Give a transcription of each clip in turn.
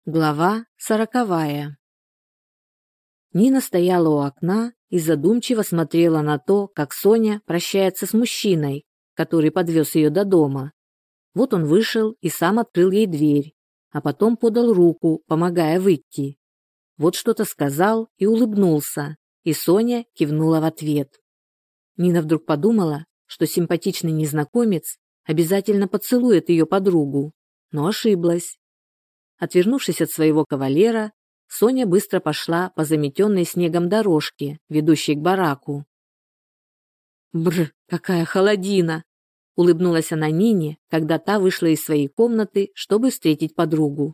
Глава 40. Нина стояла у окна и задумчиво смотрела на то, как Соня прощается с мужчиной, который подвез ее до дома. Вот он вышел и сам открыл ей дверь, а потом подал руку, помогая выйти. Вот что-то сказал и улыбнулся, и Соня кивнула в ответ. Нина вдруг подумала, что симпатичный незнакомец обязательно поцелует ее подругу, но ошиблась. Отвернувшись от своего кавалера, Соня быстро пошла по заметенной снегом дорожке, ведущей к бараку. «Бррр, какая холодина!» — улыбнулась она Нине, когда та вышла из своей комнаты, чтобы встретить подругу.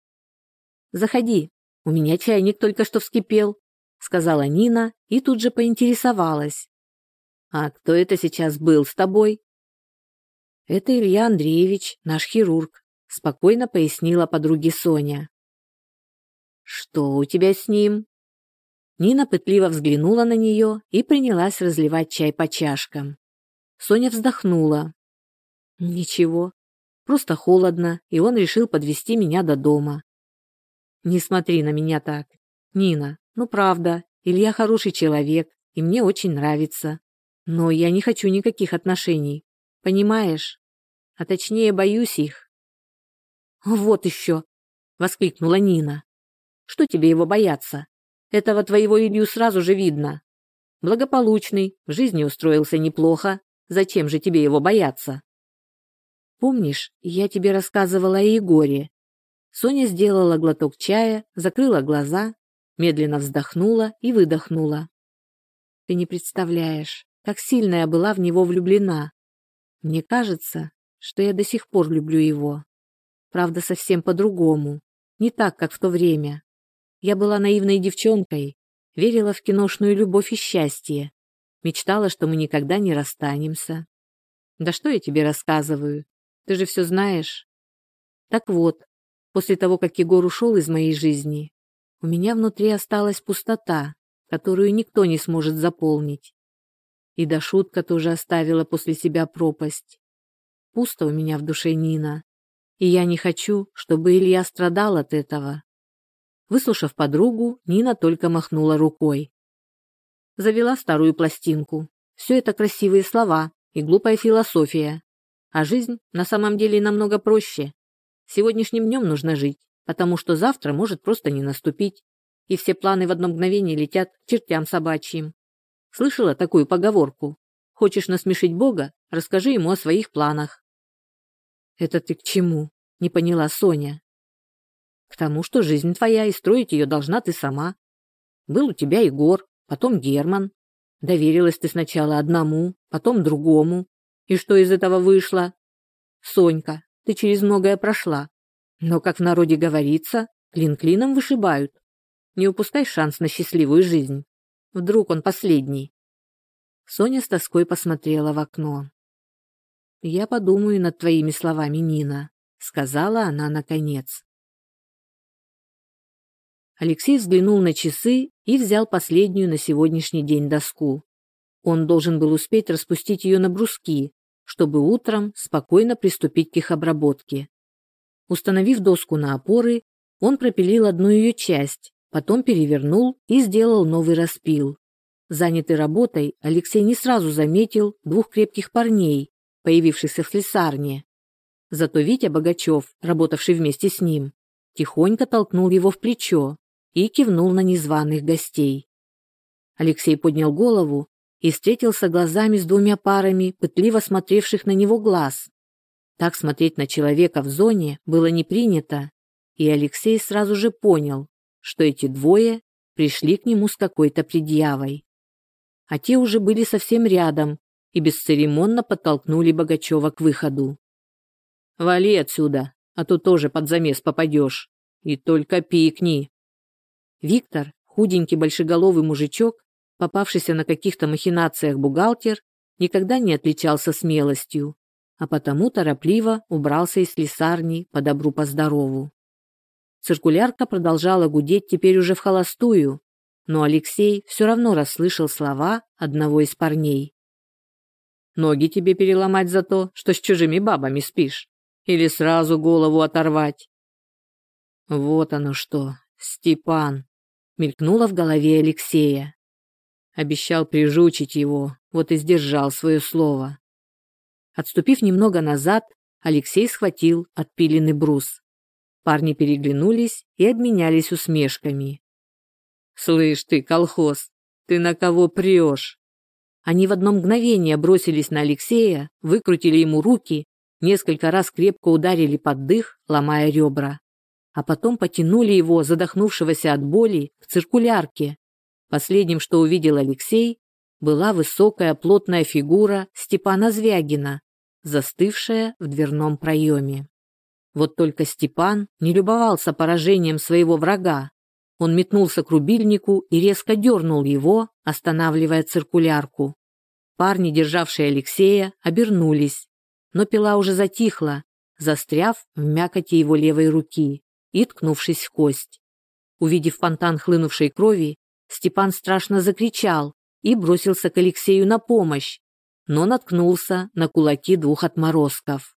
«Заходи, у меня чайник только что вскипел», — сказала Нина и тут же поинтересовалась. «А кто это сейчас был с тобой?» «Это Илья Андреевич, наш хирург», — спокойно пояснила подруге Соня. «Что у тебя с ним?» Нина пытливо взглянула на нее и принялась разливать чай по чашкам. Соня вздохнула. «Ничего, просто холодно, и он решил подвезти меня до дома». «Не смотри на меня так. Нина, ну правда, Илья хороший человек, и мне очень нравится. Но я не хочу никаких отношений, понимаешь? А точнее, боюсь их». «Вот еще!» — воскликнула Нина. «Что тебе его бояться? Этого твоего Илью сразу же видно. Благополучный, в жизни устроился неплохо. Зачем же тебе его бояться?» «Помнишь, я тебе рассказывала о Егоре?» Соня сделала глоток чая, закрыла глаза, медленно вздохнула и выдохнула. «Ты не представляешь, как сильно я была в него влюблена. Мне кажется, что я до сих пор люблю его. Правда, совсем по-другому, не так, как в то время. Я была наивной девчонкой, верила в киношную любовь и счастье, мечтала, что мы никогда не расстанемся. Да что я тебе рассказываю, ты же все знаешь. Так вот, после того, как Егор ушел из моей жизни, у меня внутри осталась пустота, которую никто не сможет заполнить. И Дашутка тоже оставила после себя пропасть. Пусто у меня в душе, Нина, и я не хочу, чтобы Илья страдал от этого». Выслушав подругу, Нина только махнула рукой. Завела старую пластинку. Все это красивые слова и глупая философия. А жизнь на самом деле намного проще. Сегодняшним днем нужно жить, потому что завтра может просто не наступить, и все планы в одно мгновение летят к чертям собачьим. Слышала такую поговорку? Хочешь насмешить Бога, расскажи ему о своих планах. «Это ты к чему?» — не поняла Соня. «К тому, что жизнь твоя, и строить ее должна ты сама. Был у тебя Егор, потом Герман. Доверилась ты сначала одному, потом другому. И что из этого вышло? Сонька, ты через многое прошла. Но, как в народе говорится, клин клином вышибают. Не упускай шанс на счастливую жизнь. Вдруг он последний». Соня с тоской посмотрела в окно. «Я подумаю над твоими словами, Нина», — сказала она наконец. Алексей взглянул на часы и взял последнюю на сегодняшний день доску. Он должен был успеть распустить ее на бруски, чтобы утром спокойно приступить к их обработке. Установив доску на опоры, он пропилил одну ее часть, потом перевернул и сделал новый распил. Занятый работой, Алексей не сразу заметил двух крепких парней, появившихся в слесарне. Зато Витя Богачев, работавший вместе с ним, тихонько толкнул его в плечо и кивнул на незваных гостей. Алексей поднял голову и встретился глазами с двумя парами пытливо смотревших на него глаз. Так смотреть на человека в зоне было не принято, и Алексей сразу же понял, что эти двое пришли к нему с какой-то предъявой. А те уже были совсем рядом и бесцеремонно подтолкнули Богачева к выходу. «Вали отсюда, а то тоже под замес попадешь. И только пикни». Виктор, худенький большеголовый мужичок, попавшийся на каких-то махинациях бухгалтер, никогда не отличался смелостью, а потому торопливо убрался из слесарни по добру по здорову. Циркулярка продолжала гудеть теперь уже в холостую, но Алексей все равно расслышал слова одного из парней. «Ноги тебе переломать за то, что с чужими бабами спишь? Или сразу голову оторвать?» Вот оно что, Степан, мелькнуло в голове Алексея. Обещал прижучить его, вот и сдержал свое слово. Отступив немного назад, Алексей схватил отпиленный брус. Парни переглянулись и обменялись усмешками. «Слышь ты, колхоз, ты на кого прешь?» Они в одно мгновение бросились на Алексея, выкрутили ему руки, несколько раз крепко ударили под дых, ломая ребра. А потом потянули его, задохнувшегося от боли, к циркулярке. Последним, что увидел Алексей, была высокая плотная фигура Степана Звягина, застывшая в дверном проеме. Вот только Степан не любовался поражением своего врага. Он метнулся к рубильнику и резко дернул его, останавливая циркулярку. Парни, державшие Алексея, обернулись, но пила уже затихла, застряв в мякоти его левой руки и ткнувшись в кость. Увидев фонтан хлынувшей крови, Степан страшно закричал и бросился к Алексею на помощь, но наткнулся на кулаки двух отморозков.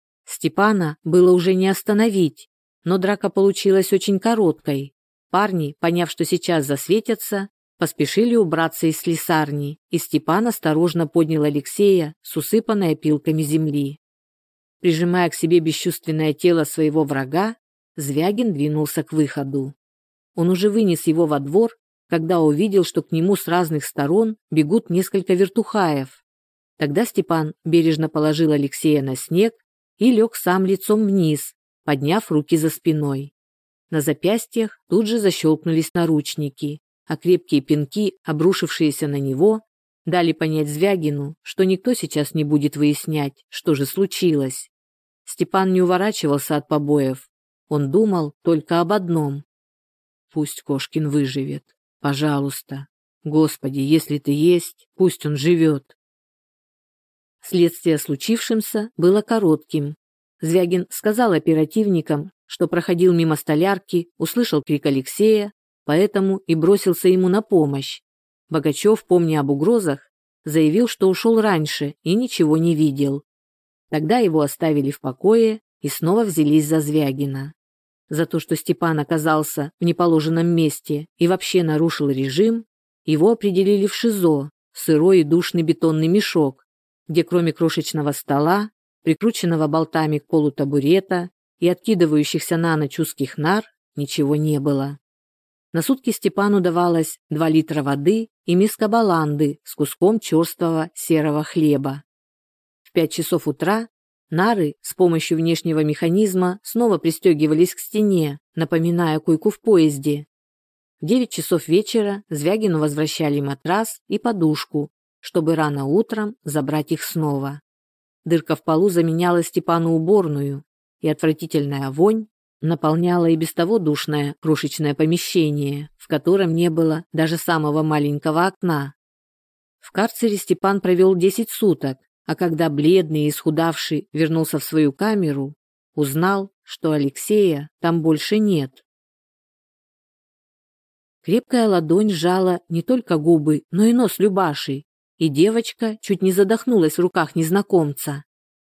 Степана было уже не остановить, но драка получилась очень короткой. Парни, поняв, что сейчас засветятся, поспешили убраться из слесарни, и Степан осторожно поднял Алексея с усыпанной опилками земли. Прижимая к себе бесчувственное тело своего врага, Звягин двинулся к выходу. Он уже вынес его во двор, когда увидел, что к нему с разных сторон бегут несколько вертухаев. Тогда Степан бережно положил Алексея на снег и лег сам лицом вниз, подняв руки за спиной. На запястьях тут же защелкнулись наручники, а крепкие пинки, обрушившиеся на него, дали понять Звягину, что никто сейчас не будет выяснять, что же случилось. Степан не уворачивался от побоев. Он думал только об одном. «Пусть Кошкин выживет. Пожалуйста. Господи, если ты есть, пусть он живет». Следствие о случившемся было коротким. Звягин сказал оперативникам, что проходил мимо столярки, услышал крик Алексея, поэтому и бросился ему на помощь. Богачев, помня об угрозах, заявил, что ушел раньше и ничего не видел. Тогда его оставили в покое и снова взялись за Звягина. За то, что Степан оказался в неположенном месте и вообще нарушил режим, его определили в ШИЗО, сырой и душный бетонный мешок, где кроме крошечного стола, прикрученного болтами к полу табурета и откидывающихся на ночь узких нар, ничего не было. На сутки Степану давалось 2 литра воды и миска баланды с куском черствого серого хлеба. В 5 часов утра нары с помощью внешнего механизма снова пристегивались к стене, напоминая койку в поезде. В 9 часов вечера Звягину возвращали матрас и подушку, чтобы рано утром забрать их снова. Дырка в полу заменяла Степану уборную, и отвратительная вонь наполняла и без того душное крошечное помещение, в котором не было даже самого маленького окна. В карцере Степан провел 10 суток, а когда бледный и исхудавший вернулся в свою камеру, узнал, что Алексея там больше нет. Крепкая ладонь сжала не только губы, но и нос Любаши, и девочка чуть не задохнулась в руках незнакомца.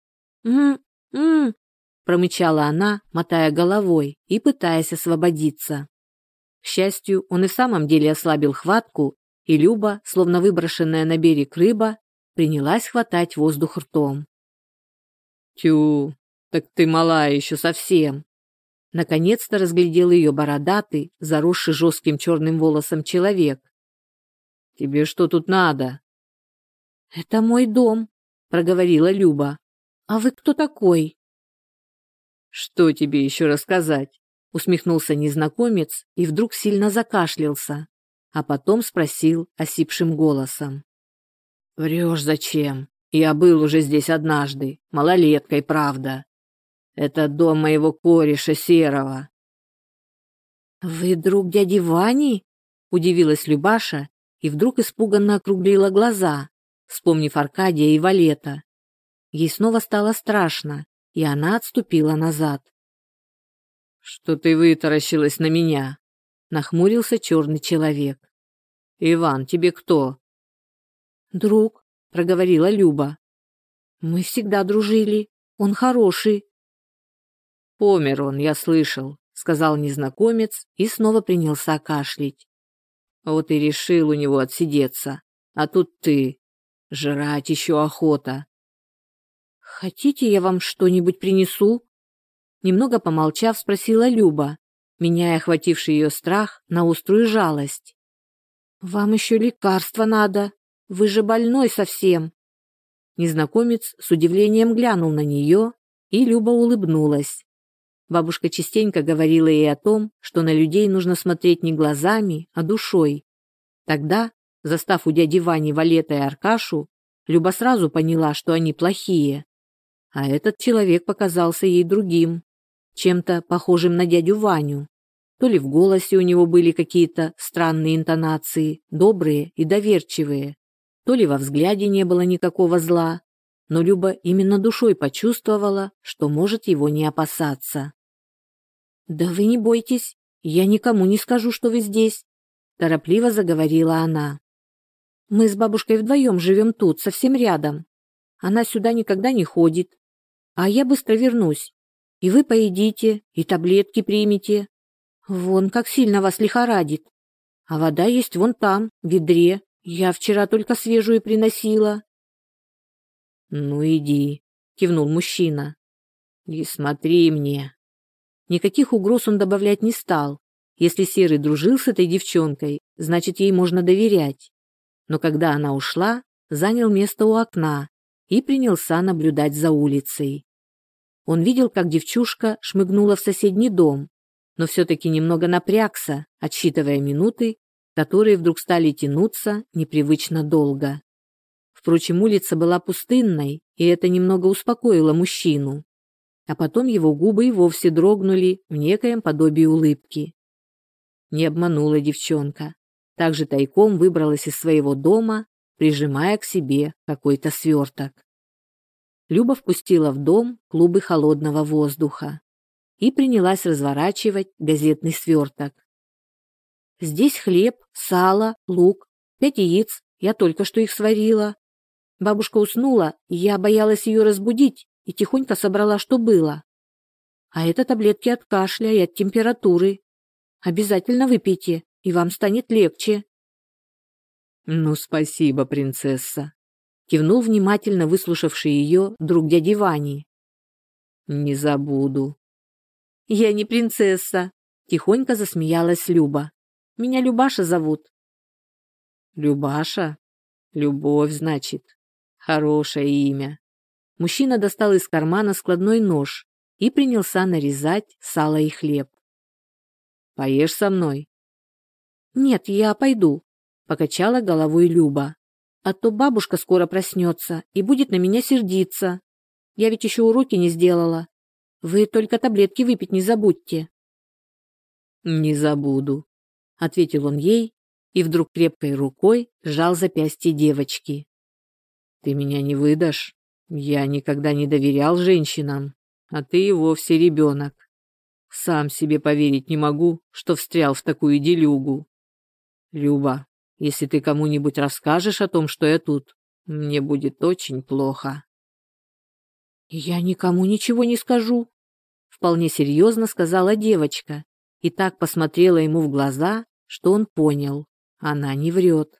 Промычала она, мотая головой и пытаясь освободиться. К счастью, он и в самом деле ослабил хватку, и Люба, словно выброшенная на берег рыба, принялась хватать воздух ртом. «Тю, так ты малая еще совсем!» Наконец-то разглядел ее бородатый, заросший жестким черным волосом человек. «Тебе что тут надо?» «Это мой дом», — проговорила Люба. «А вы кто такой?» «Что тебе еще рассказать?» — усмехнулся незнакомец и вдруг сильно закашлялся, а потом спросил осипшим голосом. «Врешь зачем? Я был уже здесь однажды, малолеткой, правда. Это дом моего кореша Серого». «Вы друг дяди Вани?» — удивилась Любаша и вдруг испуганно округлила глаза, вспомнив Аркадия и Валета. Ей снова стало страшно, и она отступила назад. «Что ты вытаращилась на меня?» — нахмурился черный человек. «Иван, тебе кто?» «Друг», — проговорила Люба. «Мы всегда дружили. Он хороший». «Помер он, я слышал. сказал незнакомец и снова принялся кашлять. Вот и решил у него отсидеться. А тут ты. Жрать еще охота. Хотите, я вам что-нибудь принесу? Немного помолчав, спросила Люба, меняя охвативший ее страх на острую жалость. Вам еще лекарства надо. Вы же больной совсем. Незнакомец с удивлением глянул на нее, и Люба улыбнулась. Бабушка частенько говорила ей о том, что на людей нужно смотреть не глазами, а душой. Тогда, застав у дяди Вани Валета и Аркашу, Люба сразу поняла, что они плохие. А этот человек показался ей другим, чем-то похожим на дядю Ваню. То ли в голосе у него были какие-то странные интонации, добрые и доверчивые, то ли во взгляде не было никакого зла, но Люба именно душой почувствовала, что может его не опасаться. «Да вы не бойтесь, я никому не скажу, что вы здесь», – торопливо заговорила она. «Мы с бабушкой вдвоем живем тут, совсем рядом. Она сюда никогда не ходит. А я быстро вернусь. И вы поедите, и таблетки примете. Вон как сильно вас лихорадит. А вода есть вон там, в ведре. Я вчера только свежую приносила». «Ну иди», – кивнул мужчина. «И смотри мне». Никаких угроз он добавлять не стал. Если Серый дружил с этой девчонкой, значит, ей можно доверять. Но когда она ушла, занял место у окна и принялся наблюдать за улицей. Он видел, как девчушка шмыгнула в соседний дом, но все-таки немного напрягся, отсчитывая минуты, которые вдруг стали тянуться непривычно долго. Впрочем, улица была пустынной, и это немного успокоило мужчину. А потом его губы и вовсе дрогнули в некоем подобии улыбки. Не обманула девчонка. Также тайком выбралась из своего дома, прижимая к себе какой-то сверток. Люба впустила в дом клубы холодного воздуха и принялась разворачивать газетный сверток. «Здесь хлеб, сало, лук, 5 яиц, я только что их сварила. Бабушка уснула, и я боялась ее разбудить и тихонько собрала, что было. А это таблетки от кашля и от температуры. Обязательно выпейте, и вам станет легче». «Ну, спасибо, принцесса», — кивнул внимательно выслушавший ее друг дяди Вани. «Не забуду». «Я не принцесса», — тихонько засмеялась Люба. «Меня Любаша зовут». «Любаша? Любовь, значит. Хорошее имя». Мужчина достал из кармана складной нож и принялся нарезать сало и хлеб. «Поешь со мной?» «Нет, я пойду», — покачала головой Люба. «А то бабушка скоро проснется и будет на меня сердиться. Я ведь еще уроки не сделала. Вы только таблетки выпить не забудьте». «Не забуду», — ответил он ей и вдруг крепкой рукой сжал запястье девочки. «Ты меня не выдашь? Я никогда не доверял женщинам, а ты и вовсе ребенок. Сам себе поверить не могу, что встрял в такую делюгу. Люба, если ты кому-нибудь расскажешь о том, что я тут, мне будет очень плохо». «Я никому ничего не скажу», — вполне серьезно сказала девочка и так посмотрела ему в глаза, что он понял, она не врет.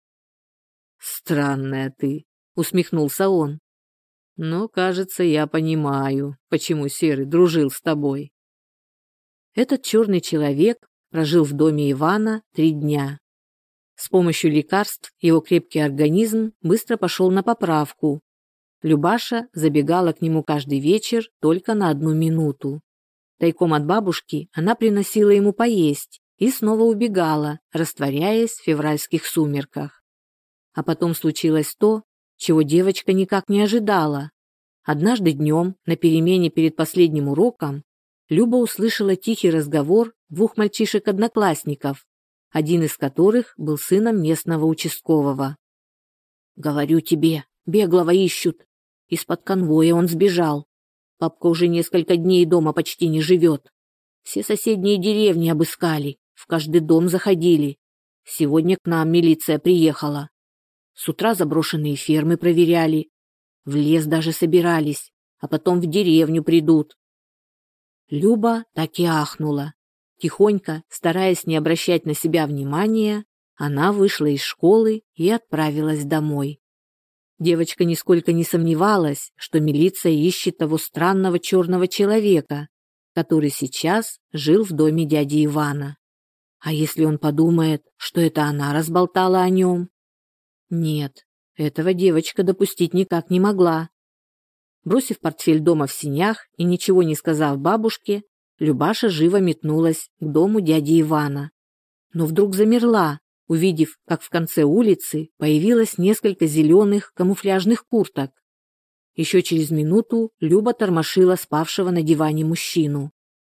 «Странная ты», — усмехнулся он. «Но, кажется, я понимаю, почему Серый дружил с тобой». Этот черный человек прожил в доме Ивана 3 дня. С помощью лекарств его крепкий организм быстро пошел на поправку. Любаша забегала к нему каждый вечер только на 1 минуту. Тайком от бабушки она приносила ему поесть и снова убегала, растворяясь в февральских сумерках. А потом случилось то, чего девочка никак не ожидала. Однажды днем, на перемене перед последним уроком, Люба услышала тихий разговор 2 мальчишек-одноклассников, один из которых был сыном местного участкового. «Говорю тебе, беглого ищут. Из-под конвоя он сбежал. Папка уже несколько дней дома почти не живет. Все соседние деревни обыскали, в каждый дом заходили. Сегодня к нам милиция приехала. С утра заброшенные фермы проверяли. В лес даже собирались, а потом в деревню придут». Люба так и ахнула. Тихонько, стараясь не обращать на себя внимания, она вышла из школы и отправилась домой. Девочка нисколько не сомневалась, что милиция ищет того странного черного человека, который сейчас жил в доме дяди Ивана. А если он подумает, что это она разболтала о нем? Нет, этого девочка допустить никак не могла. Бросив портфель дома в сенях и ничего не сказав бабушке, Любаша живо метнулась к дому дяди Ивана. Но вдруг замерла, увидев, как в конце улицы появилось несколько зеленых камуфляжных курток. Еще через минуту Люба тормошила спавшего на диване мужчину.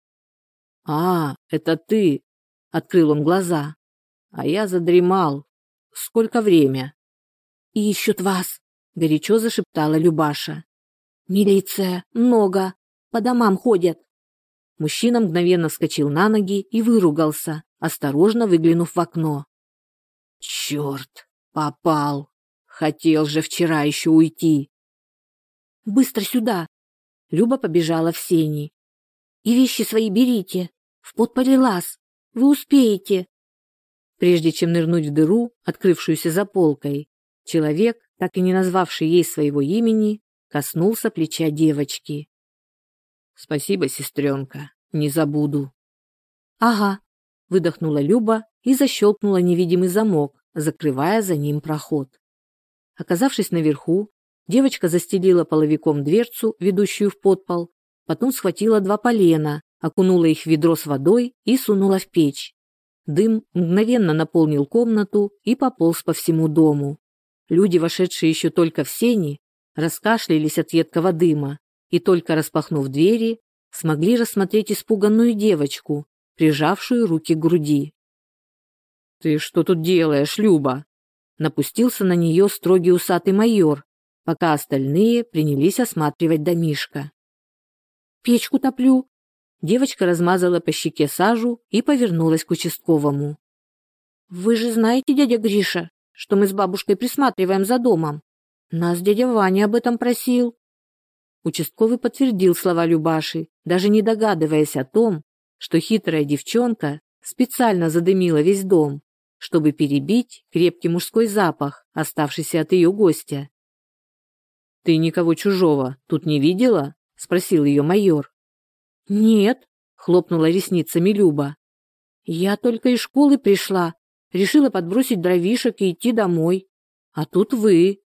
«А, это ты!» — открыл он глаза. «А я задремал. Сколько время?» «И ищут вас!» — горячо зашептала Любаша. «Милиция, много, по домам ходят». Мужчина мгновенно вскочил на ноги и выругался, осторожно выглянув в окно. «Черт, попал! Хотел же вчера еще уйти!» «Быстро сюда!» Люба побежала в сени. «И вещи свои берите, в подполе лаз, вы успеете!» Прежде чем нырнуть в дыру, открывшуюся за полкой, человек, так и не назвавший ей своего имени, коснулся плеча девочки. «Спасибо, сестренка, не забуду». «Ага», — выдохнула Люба и защелкнула невидимый замок, закрывая за ним проход. Оказавшись наверху, девочка застелила половиком дверцу, ведущую в подпол, потом схватила 2 полена, окунула их в ведро с водой и сунула в печь. Дым мгновенно наполнил комнату и пополз по всему дому. Люди, вошедшие еще только в сени, раскашлялись от едкого дыма и, только распахнув двери, смогли рассмотреть испуганную девочку, прижавшую руки к груди. «Ты что тут делаешь, Люба?» Напустился на нее строгий усатый майор, пока остальные принялись осматривать домишко. «Печку топлю». Девочка размазала по щеке сажу и повернулась к участковому. «Вы же знаете, дядя Гриша, что мы с бабушкой присматриваем за домом? Нас дядя Ваня об этом просил». Участковый подтвердил слова Любаши, даже не догадываясь о том, что хитрая девчонка специально задымила весь дом, чтобы перебить крепкий мужской запах, оставшийся от ее гостя. «Ты никого чужого тут не видела?» — спросил ее майор. «Нет», — хлопнула ресницами Люба. «Я только из школы пришла, решила подбросить дровишек и идти домой. А тут вы».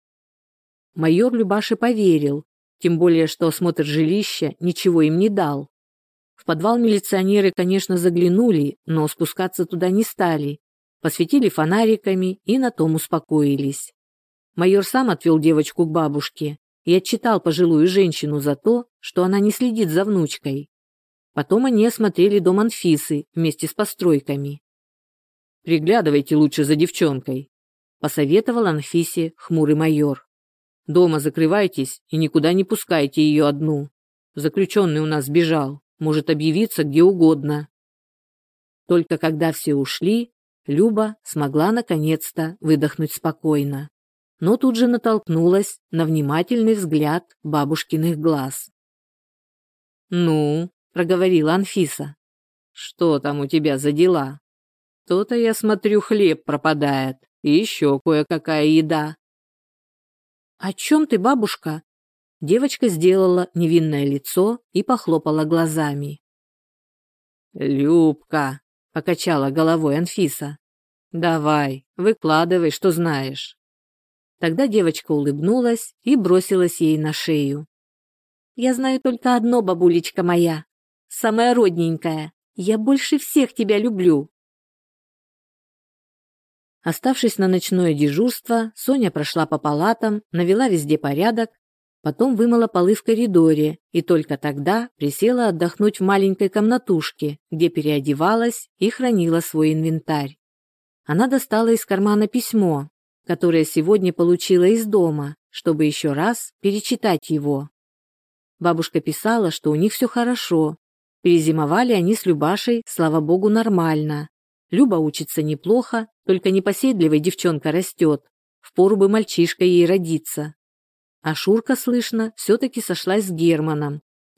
Майор Любаше поверил, тем более что осмотр жилища ничего им не дал. В подвал милиционеры, конечно, заглянули, но спускаться туда не стали. Посветили фонариками и на том успокоились. Майор сам отвел девочку к бабушке и отчитал пожилую женщину за то, что она не следит за внучкой. Потом они осмотрели дом Анфисы вместе с постройками. «Приглядывайте лучше за девчонкой», — посоветовал Анфисе хмурый майор. «Дома закрывайтесь и никуда не пускайте ее одну. Заключенный у нас сбежал, может объявиться где угодно». Только когда все ушли, Люба смогла наконец-то выдохнуть спокойно, но тут же натолкнулась на внимательный взгляд бабушкиных глаз. «Ну», — проговорила Анфиса, — «что там у тебя за дела? То-то, я смотрю, хлеб пропадает и еще кое-какая еда». «О чем ты, бабушка?» Девочка сделала невинное лицо и похлопала глазами. «Любка», — покачала головой Анфиса, — «давай, выкладывай, что знаешь». Тогда девочка улыбнулась и бросилась ей на шею. «Я знаю только одно, бабулечка моя, самая родненькая. Я больше всех тебя люблю». Оставшись на ночное дежурство, Соня прошла по палатам, навела везде порядок, потом вымыла полы в коридоре и только тогда присела отдохнуть в маленькой комнатушке, где переодевалась и хранила свой инвентарь. Она достала из кармана письмо, которое сегодня получила из дома, чтобы еще раз перечитать его. Бабушка писала, что у них все хорошо. Перезимовали они с Любашей, слава богу, нормально. Люба учится неплохо, только непоседливая девчонка растет. Впору бы мальчишка ей родиться. А Шурка, слышно, все-таки сошлась с Германом.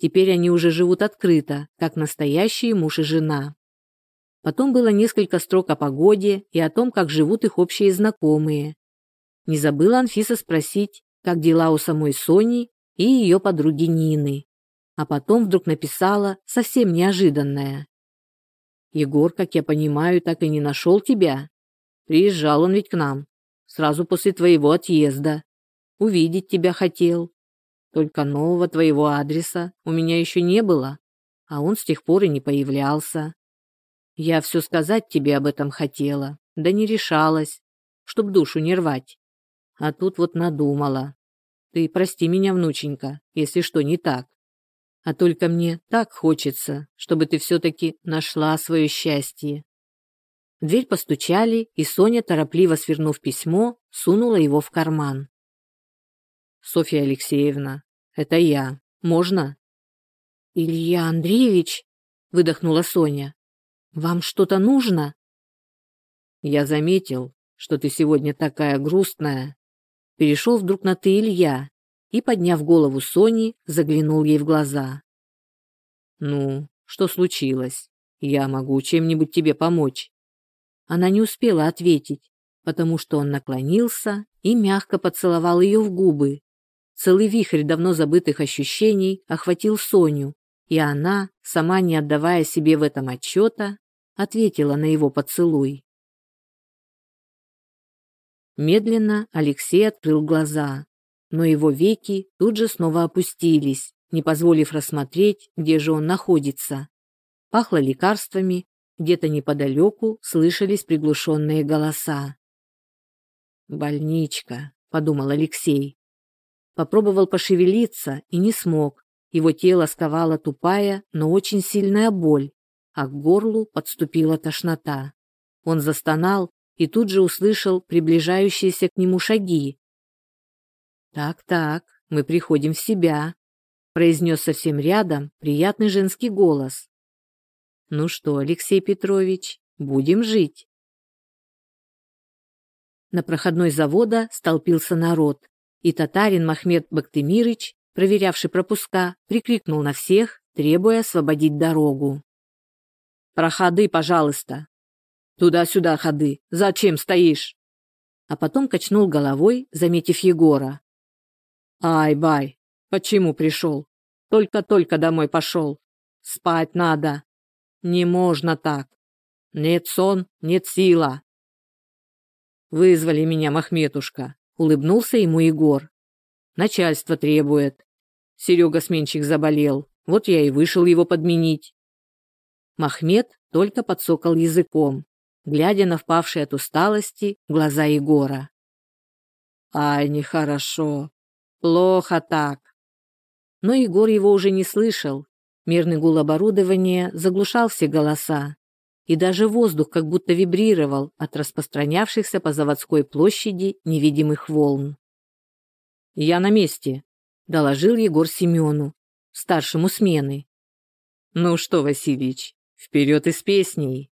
Теперь они уже живут открыто, как настоящие муж и жена. Потом было несколько строк о погоде и о том, как живут их общие знакомые. Не забыла Анфиса спросить, как дела у самой Сони и ее подруги Нины. А потом вдруг написала совсем неожиданное. «Егор, как я понимаю, так и не нашел тебя. Приезжал он ведь к нам, сразу после твоего отъезда. Увидеть тебя хотел. Только нового твоего адреса у меня еще не было, а он с тех пор и не появлялся. Я все сказать тебе об этом хотела, да не решалась, чтоб душу не рвать. А тут вот надумала. Ты прости меня, внученька, если что не так. А только мне так хочется, чтобы ты все-таки нашла свое счастье». В дверь постучали, и Соня, торопливо свернув письмо, сунула его в карман. «Софья Алексеевна, это я. Можно?» «Илья Андреевич», — выдохнула Соня, — «вам что-то нужно?» «Я заметил, что ты сегодня такая грустная». Перешел вдруг на «ты», Илья, и, подняв голову Сони, заглянул ей в глаза. «Ну, что случилось? Я могу чем-нибудь тебе помочь?» Она не успела ответить, потому что он наклонился и мягко поцеловал ее в губы. Целый вихрь давно забытых ощущений охватил Соню, и она, сама не отдавая себе в этом отчета, ответила на его поцелуй. Медленно Алексей открыл глаза, но его веки тут же снова опустились, не позволив рассмотреть, где же он находится. Пахло лекарствами, где-то неподалеку слышались приглушенные голоса. «Больничка», — подумал Алексей. Попробовал пошевелиться и не смог. Его тело сковала тупая, но очень сильная боль, а к горлу подступила тошнота. Он застонал и тут же услышал приближающиеся к нему шаги. «Так, мы приходим в себя», — произнес совсем рядом приятный женский голос. «Ну что, Алексей Петрович, будем жить?» На проходной завода столпился народ, и татарин Махмед Бактемирыч, проверявший пропуска, прикрикнул на всех, требуя освободить дорогу. «Проходы, пожалуйста!» «Туда-сюда ходы! Зачем стоишь?» А потом качнул головой, заметив Егора. «Ай-бай! Почему пришел? Только-только домой пошел. Спать надо. Не можно так. Нет сон, нет сила». «Вызвали меня, Махметушка», — улыбнулся ему Егор. «Начальство требует. Серега-сменщик заболел, вот я и вышел его подменить». Махмед только подсокал языком, глядя на впавшие от усталости глаза Егора. «Ай, нехорошо. Плохо так». Но Егор его уже не слышал. Мерный гул оборудования заглушал все голоса, и даже воздух как будто вибрировал от распространявшихся по заводской площади невидимых волн. «Я на месте», — доложил Егор Семену, старшему смены. «Ну что, Васильич, вперед и с песней!»